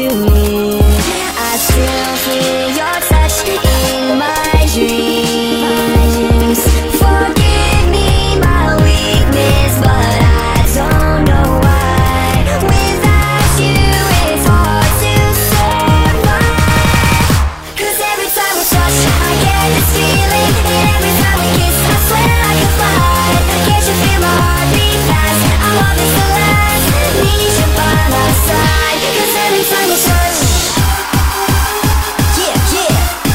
to me. I still feel your touch in my dreams. Forgive me my weakness, but I don't know why. Without you it's hard to survive. 'Cause every time we touch I get this feeling, and every time we kiss I swear I can fly. Can't you feel my heart beat fast? I want this to last. Need you by my side. 'Cause every time we touch, yeah, yeah,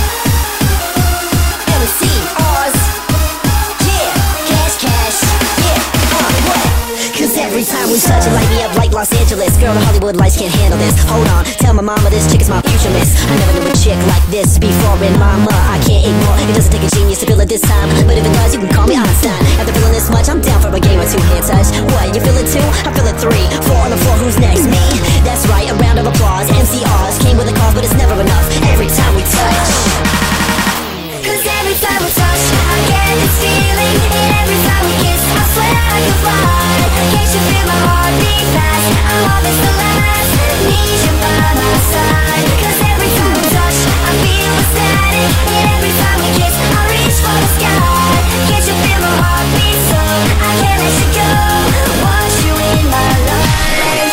LC, ours, yeah, cash, cash, yeah, what? 'Cause every time we touch it light me up like Los Angeles. Girl, the Hollywood lights can't handle this. Hold on, tell my mama this chick is my future miss. I never knew a chick like this before, and mama, I can't ignore. It doesn't take a genius to feel it this time, but if it does, you can call me Einstein. After feeling this much, I'm down for a game or two hand touch. What, you feel it too? I feel it 3, 4 on the floor, who's next? Me? That's right, a round of applause. MCRs came with a cause, but it's never enough. Every time we touch, 'cause every time we touch I get this feeling, and every time we kiss I swear I can fly. Can't you feel my heart beat fast? I want this to last. Need you by my side. 'Cause every time we touch I feel ecstatic, and every time we kiss I reach for the sky. Can't you feel my heart beat so I can't let you go? Want you in my life.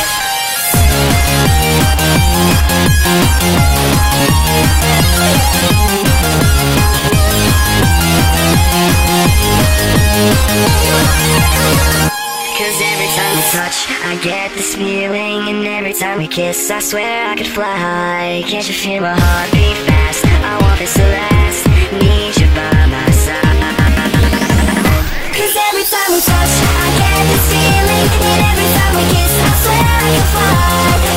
'Cause every time we touch I get this feeling, and every time we kiss I swear I could fly. Can't you feel my heart beat fast? I want this to last. Need you by my side. 'Cause every time we touch I get this feeling, and every time we kiss I swear I can fly.